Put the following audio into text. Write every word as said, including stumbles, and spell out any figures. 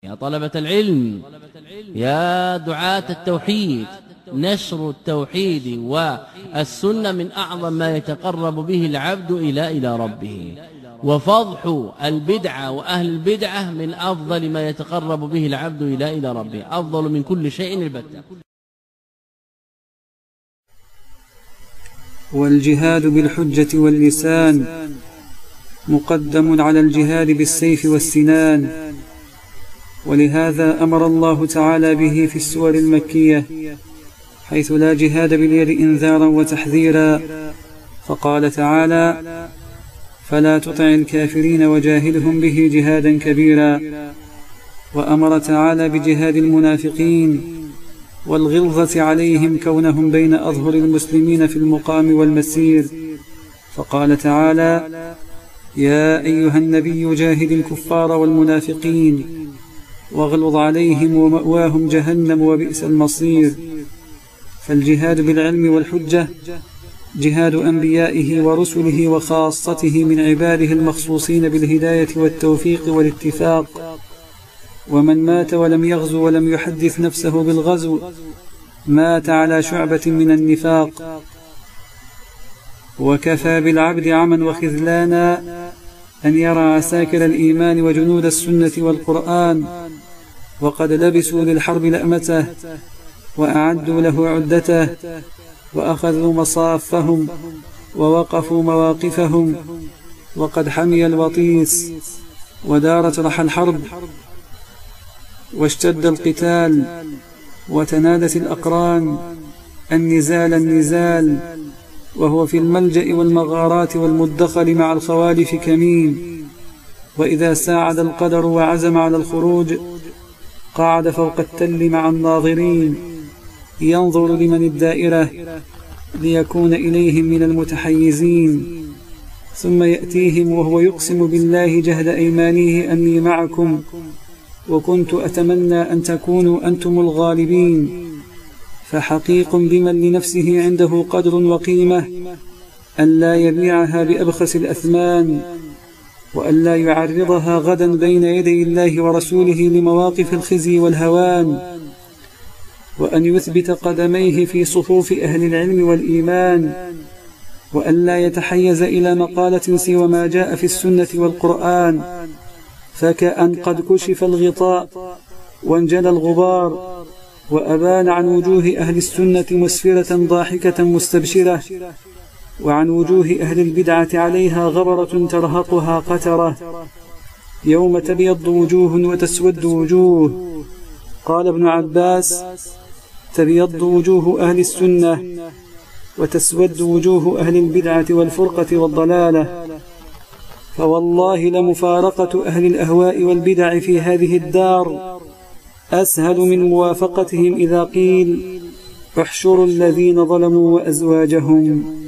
يا طلبة العلم، يا دعاة التوحيد، نشر التوحيد والسنة من أعظم ما يتقرب به العبد إلى إلى ربه، وفضح البدعة وأهل البدعة من أفضل ما يتقرب به العبد إلى إلى ربه، أفضل من كل شيء البتة. والجهاد بالحجة واللسان مقدم على الجهاد بالسيف والسنان، ولهذا أمر الله تعالى به في السور المكية، حيث لا جهاد باليد إنذارا وتحذيرا، فقال تعالى: فلا تطع الكافرين وجاهدهم به جهادا كبيرا. وأمر تعالى بجهاد المنافقين والغلظة عليهم كونهم بين أظهر المسلمين في المقام والمسير، فقال تعالى: يا أيها النبي جاهد الكفار والمنافقين واغلظ عليهم ومأواهم جهنم وبئس المصير. فالجهاد بالعلم والحجة جهاد أنبيائه ورسله وخاصته من عباده المخصوصين بالهداية والتوفيق والاتفاق، ومن مات ولم يغزو ولم يحدث نفسه بالغزو مات على شعبة من النفاق. وكفى بالعبد عما وخذلانا أن يرى عساكر الإيمان وجنود السنة والقرآن وقد لبسوا للحرب لأمته وأعدوا له عدته وأخذوا مصافهم ووقفوا مواقفهم، وقد حمي الوطيس ودارت رحى الحرب واشتد القتال وتنادت الأقران النزال النزال، وهو في الملجأ والمغارات والمدخل مع الخوالف كمين. وإذا ساعد القدر وعزم على الخروج قعد فوق التل مع الناظرين ينظر لمن الدائرة ليكون إليهم من المتحيزين، ثم يأتيهم وهو يقسم بالله جهد أيمانه أني معكم وكنت أتمنى أن تكونوا أنتم الغالبين. فحقيق بمن لنفسه عنده قدر وقيمة أن لا يبيعها بأبخس الأثمان، وأن لا يعرضها غدا بين يدي الله ورسوله لمواقف الخزي والهوان، وأن يثبت قدميه في صفوف أهل العلم والإيمان، وأن لا يتحيز إلى مقالة سوى ما جاء في السنة والقرآن، فكأن قد كشف الغطاء وانجلى الغبار وأبان عن وجوه أهل السنة مسفرة ضاحكة مستبشرة، وعن وجوه أهل البدعة عليها غبرة ترهقها قترة، يوم تبيض وجوه وتسود وجوه. قال ابن عباس: تبيض وجوه أهل السنة وتسود وجوه أهل البدعة والفرقة والضلالة. فوالله لمفارقة أهل الأهواء والبدع في هذه الدار أسهل من موافقتهم إذا قيل احشروا الذين ظلموا وأزواجهم.